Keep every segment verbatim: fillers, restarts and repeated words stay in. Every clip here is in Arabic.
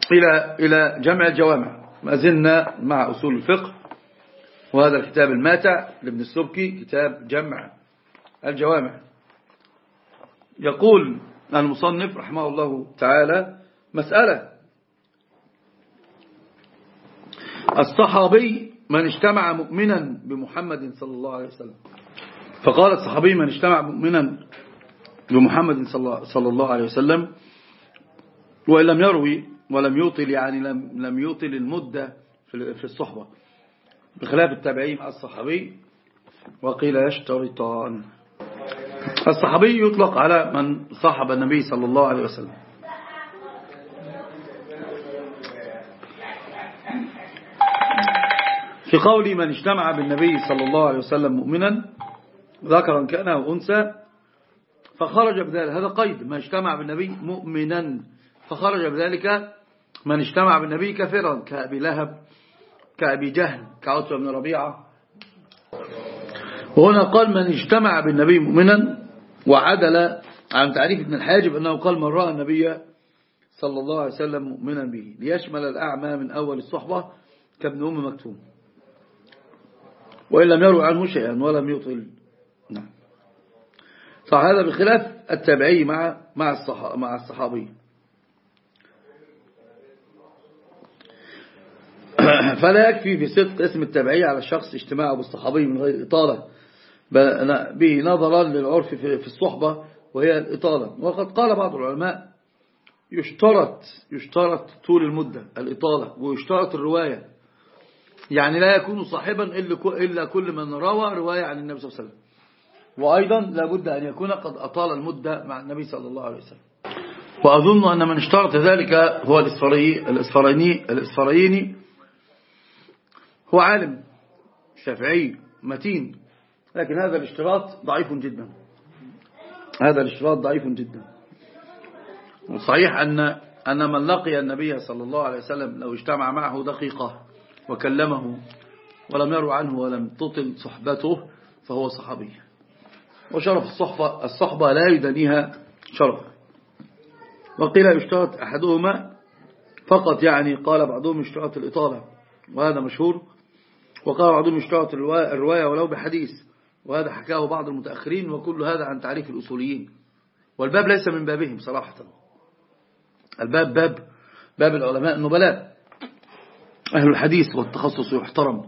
إلى إلى جمع الجوامع. ما زلنا مع أصول الفقه، وهذا الكتاب الماتع لابن السبكي كتاب جمع الجوامع. يقول المصنف رحمه الله تعالى: مسألة: الصحابي من اجتمع مؤمنا بمحمد صلى الله عليه وسلم. فقال الصحابي من اجتمع مؤمنا بمحمد صلى الله عليه وسلم وإن لم يروي ولم يطل، يعني لم لم يطل المدة في الصحبة، بخلاف التابعين مع الصحابي. وقيل يشترطان. الصحابي يطلق على من صاحب النبي صلى الله عليه وسلم. في قول من اجتمع بالنبي صلى الله عليه وسلم مؤمنا ذكرا كان أو أنثى فخرج بذلك، هذا قيد: من اجتمع بالنبي مؤمنا فخرج بذلك من اجتمع بالنبي كافرا، كأبي لهب، كأبي جهل، كعتبة بن ربيعة. وهنا قال من اجتمع بالنبي مؤمنا، وعدل عن تعريف ابن الحاجب أنه قال من رأى النبي صلى الله عليه وسلم مؤمنا به، ليشمل الأعمى من أول الصحبة كابن أم مكتوم، وإن لم يروي عنه شيئا ولم يطل. نعم. صح، هذا بخلاف التابعي مع مع مع الصحابي. فلا يكفي في صدق اسم التابعي على الشخص اجتماعه بالصحابي من غير إطالة به، نظرا للعرف في الصحبة وهي الإطالة. وقد قال بعض العلماء يشترط يشترط طول المدة، الإطالة، ويشترط الرواية، يعني لا يكون صاحبا إلا كل من روى رواية عن النبي صلى الله عليه وسلم. وأيضا لابد أن يكون قد أطال المدة مع النبي صلى الله عليه وسلم. وأظن أن من اشترط ذلك هو الإسفرايني الإسفرايني هو عالم شافعي متين، لكن هذا الاشتراط ضعيف جدا، هذا الاشتراط ضعيف جدا. وصحيح أن أن من لقي النبي صلى الله عليه وسلم لو اجتمع معه دقيقة وكلمه ولم يروى عنه ولم تطل صحبته فهو صحابي. وشرف الصحبة الصحبة لا يدنيها شرف. وقيل يشترط أحدهما فقط، يعني قال بعضهم يشترط الإطالة وهذا مشهور، وقال بعضهم يشترط الرواية ولو بحديث، وهذا حكاه بعض المتأخرين، وكل هذا عن تعريف الأصوليين، والباب ليس من بابهم صراحة. الباب باب باب العلماء النبلاء أهل الحديث والتخصص يحترم.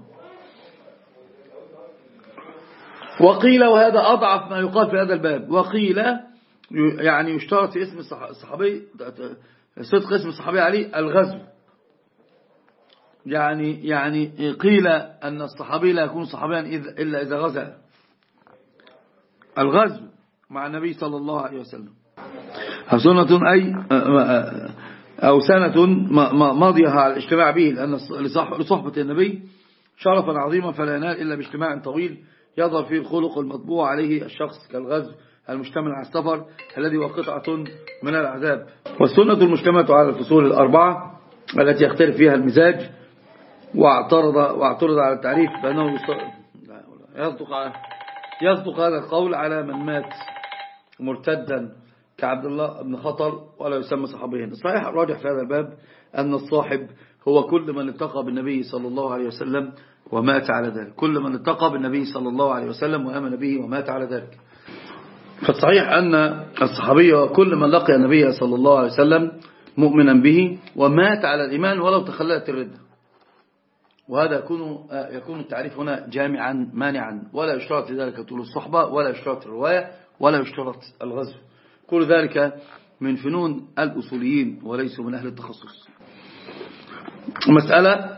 وقيل، وهذا أضعف ما يقال في هذا الباب، وقيل يعني يشترط في اسم الصحابي صدق اسم الصحابي عليه الغزو، يعني يعني قيل أن الصحابي لا يكون صحابيا إلا إذا غزا، الغزو مع النبي صلى الله عليه وسلم. سنة أي أو سنة ماضيها على الاجتماع به، لأن لصحبة النبي شرفا عظيما فلا ينال إلا باجتماع طويل يظهر فيه الخلق المطبوع عليه الشخص، كالغزو المشتمل على السفر الذي هو قطعة من العذاب. والسنة المجتمعة على الفصول الأربعة التي يختلف فيها المزاج. واعترض واعترض على التعريف بأنه يصدق يصدق هذا القول على من مات مرتدا كعبد الله بن خطل ولا يسمى صحابيا. الصحيح الراجح في هذا الباب أن الصاحب هو كل من التقى بالنبي صلى الله عليه وسلم ومات على ذلك، كل من التقى بالنبي صلى الله عليه وسلم وآمن به ومات على ذلك. فالصحيح أن الصحابي هو كل من لقي النبي صلى الله عليه وسلم مؤمنا به ومات على الإيمان ولو تخللت الردة. وهذا يكون يكون التعريف هنا جامعا مانعا، ولا يشترط لذلك طول الصحبة، ولا يشترط الرواية، ولا يشترط الغزو. كل ذلك من فنون الأصوليين وليسوا من أهل التخصص. مسألة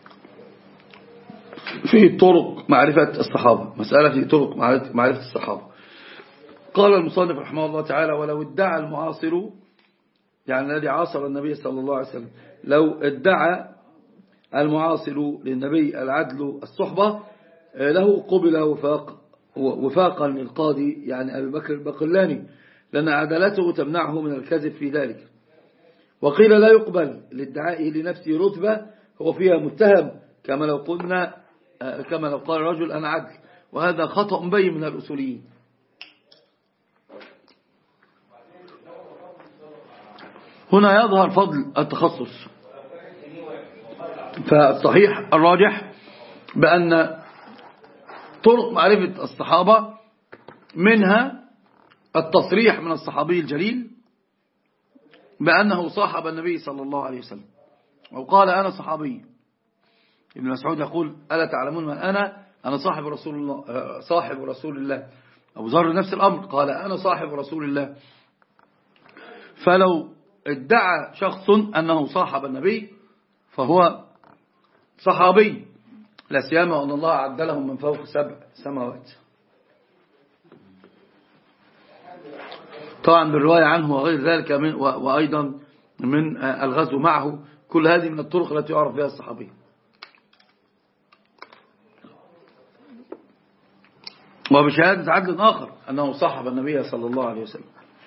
في طرق معرفة الصحابة، مسألة في طرق معرفة الصحابة. قال المصنف رحمه الله تعالى: ولو ادعى المعاصر، يعني الذي عاصر النبي صلى الله عليه وسلم، لو ادعى المعاصر للنبي العدل الصحبة له قبل وفاق وفاقا للقاضي، يعني أبي بكر البقلاني، لأن عدالته تمنعه من الكذب في ذلك. وقيل لا يقبل لادعائه لنفسه رتبة هو فيها متهم، كما لو قلنا كما لو قال رجل أنا عدل، وهذا خطأ بين من الأصوليين. هنا يظهر فضل التخصص فالصحيح الراجح بأن طرق معرفة الصحابة منها التصريح من الصحابي الجليل بأنه صاحب النبي صلى الله عليه وسلم وقال أنا صحابي. ابن مسعود يقول ألا تعلمون من أنا أنا صاحب رسول الله صاحب رسول الله. أبو ذر نفس الأمر قال أنا صاحب رسول الله. فلو ادعى شخص أنه صاحب النبي فهو صحابي، لا سيما أن الله عد لهم من فوق سبع سماوات. طبعا بالرواية عنه وغير ذلك من وأيضا من الغزو معه، كل هذه من الطرق التي يعرف بها الصحابي. وبشهادة عدل آخر أنه صاحب النبي صلى الله عليه وسلم.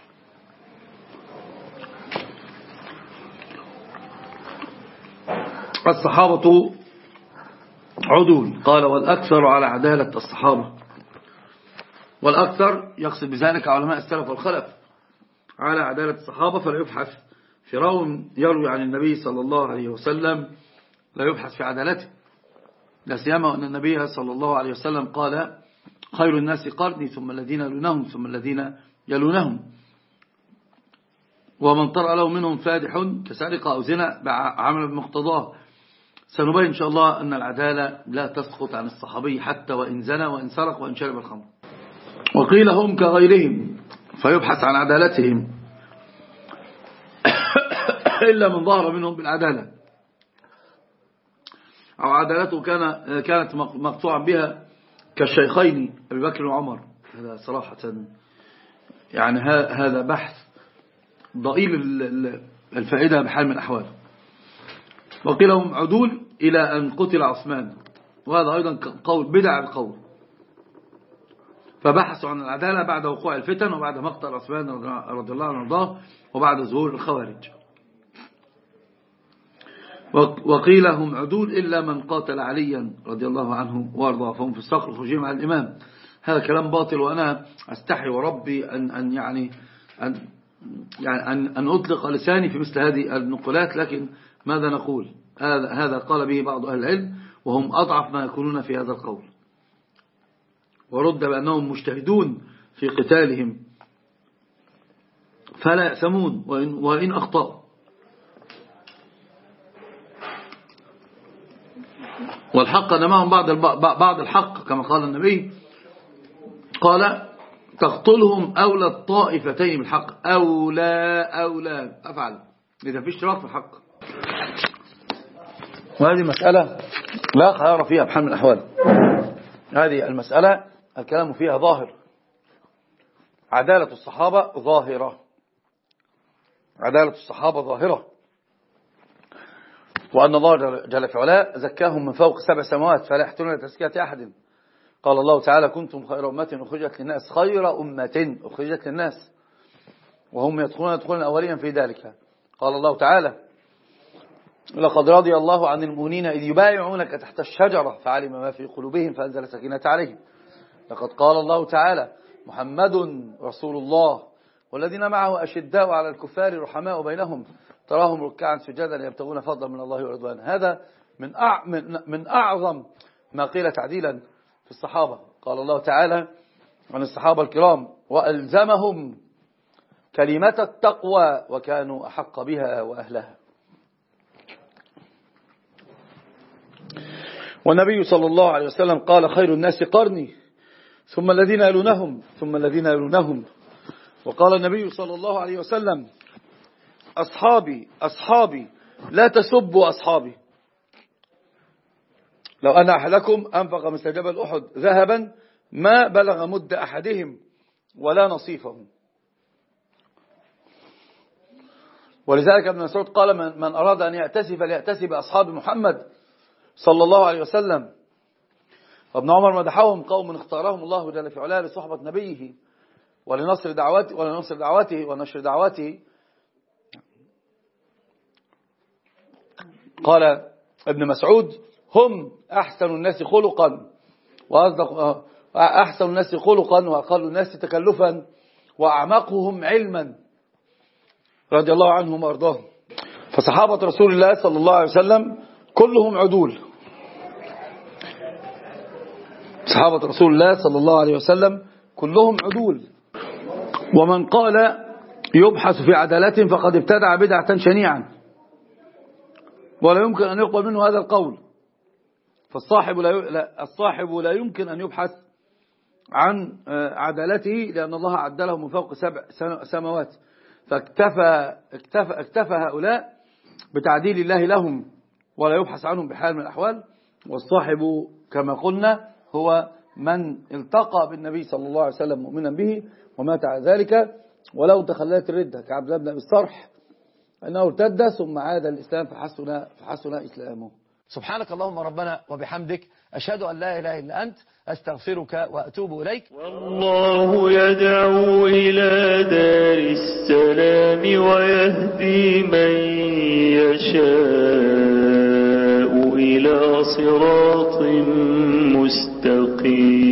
الصحابة عدول، قال والأكثر على عدالة الصحابة، والأكثر يقصد بذلك علماء السلف والخلف على عدالة الصحابة، فلا يبحث في راو يروي عن النبي صلى الله عليه وسلم لا يبحث في عدالته، لا سيما أن النبي صلى الله عليه وسلم قال خير الناس قرني ثم الذين يلونهم ثم الذين يلونهم، ومن طرأ له منهم فادح كسرقة أو زنا عمل بمقتضاه. سنبين إن شاء الله أن العدالة لا تسقط عن الصحابي حتى وإن زنى وإن سرق وإن شرب الخمر. وقيل هم كغيرهم فيبحث عن عدالتهم إلا من ظهر منهم بالعدالة أو عدالته كان كانت مقطوعا بها كالشيخين أبي بكر وعمر. هذا صراحة يعني هذا بحث ضئيل الفائدة بحال من الأحوال. وقيل هم عدول إلى أن قتل عثمان، وهذا أيضا قول بدع القول، فبحثوا عن العدالة بعد وقوع الفتن وبعد مقتل عثمان رضي الله عنه وارضاه وبعد ظهور الخوارج. وقيل هم عدول إلا من قاتل عليا رضي الله عنه وارضاه فهم في الصقر الخروجين مع الإمام. هذا كلام باطل، وأنا أستحي وربي أن أن يعني أن يعني أن أن أطلق لساني في مثل هذه النقولات، لكن ماذا نقول؟ هذا هذا قال به بعض أهل العلم وهم أضعف ما يكونون في هذا القول، ورد بأنهم مجتهدون في قتالهم فلا يأثمون وإن, وإن أخطأوا. والحق أن معهم بعض بعض الحق كما قال النبي، قال تقتلهم أولى الطائفتين بالحق، أولى أولى أفعل إذا في اشتراك في الحق. وهذه مسألة لا خيار فيها بحال من الأحوال. هذه المسألة الكلام فيها ظاهر، عدالة الصحابة ظاهرة، عدالة الصحابة ظاهرة، وأن الله جل في علاه زكاهم من فوق سبع سماوات فلا يحتاجون لتزكية أحد. قال الله تعالى كنتم خير أمة أخرجت للناس، خير أمة أخرجت للناس، وهم يدخلون يدخلون أوليا في ذلك. قال الله تعالى لقد رضي الله عن المؤمنين إذ يبايعونك تحت الشجرة فعلم ما في قلوبهم فأنزل سكينة عليهم. لقد قال الله تعالى محمد رسول الله والذين معه أشداء على الكفار رحماء بينهم تراهم ركعا سجدا يبتغون فضلا من الله ورضوانا. هذا من من أعظم ما قيل تعديلا في الصحابة. قال الله تعالى عن الصحابة الكرام وألزمهم كلمة التقوى وكانوا أحق بها وأهلها. والنبي صلى الله عليه وسلم قال خير الناس قرني ثم الذين يلونهم ثم الذين يلونهم. وقال النبي صلى الله عليه وسلم أصحابي أصحابي لا تسبوا أصحابي، لو أن أحدكم أنفق مثل جبل أحد ذهبا ما بلغ مد أحدهم ولا نصيفه. ولذلك ابن مسعود قال من, من أراد أن يأتسي فليأتسي بأصحاب محمد صلى الله عليه وسلم. وابن عمر مدحهم قوم اختارهم الله جل في علاه لصحبة نبيه ولنصر دعوته ولنصر دعوته ونشر دعوته. قال ابن مسعود هم أحسن الناس خلقا وأصدق أحسن الناس خلقا وأقل الناس تكلفا وأعمقهم علما رضي الله عنهم وأرضاهم. فصحابة رسول الله صلى الله عليه وسلم كلهم عدول، صحابة رسول الله صلى الله عليه وسلم كلهم عدول. ومن قال يبحث في عدالتهم فقد ابتدع بدعة شنيعا، ولا يمكن أن يقبل منه هذا القول. فالصاحب لا, الصاحب لا يمكن أن يبحث عن عدالته، لأن الله عدله من فوق سبع سماوات. فاكتفى اكتفى اكتفى هؤلاء بتعديل الله لهم، ولا يبحث عنهم بحال من الأحوال. والصاحب كما قلنا هو من التقى بالنبي صلى الله عليه وسلم مؤمنا به ومات على ذلك، ولو تخلت الردة كعبد الله بن أبي الصرح أنه ارتد ثم عاد الإسلام فحسن, فحسن إسلامه. سبحانك اللهم ربنا وبحمدك، أشهد أن لا إله إلا أنت، أستغفرك وأتوب إليك. والله يدعو إلى دار السلام ويهدي من يشاء إلى صراط مستقيم.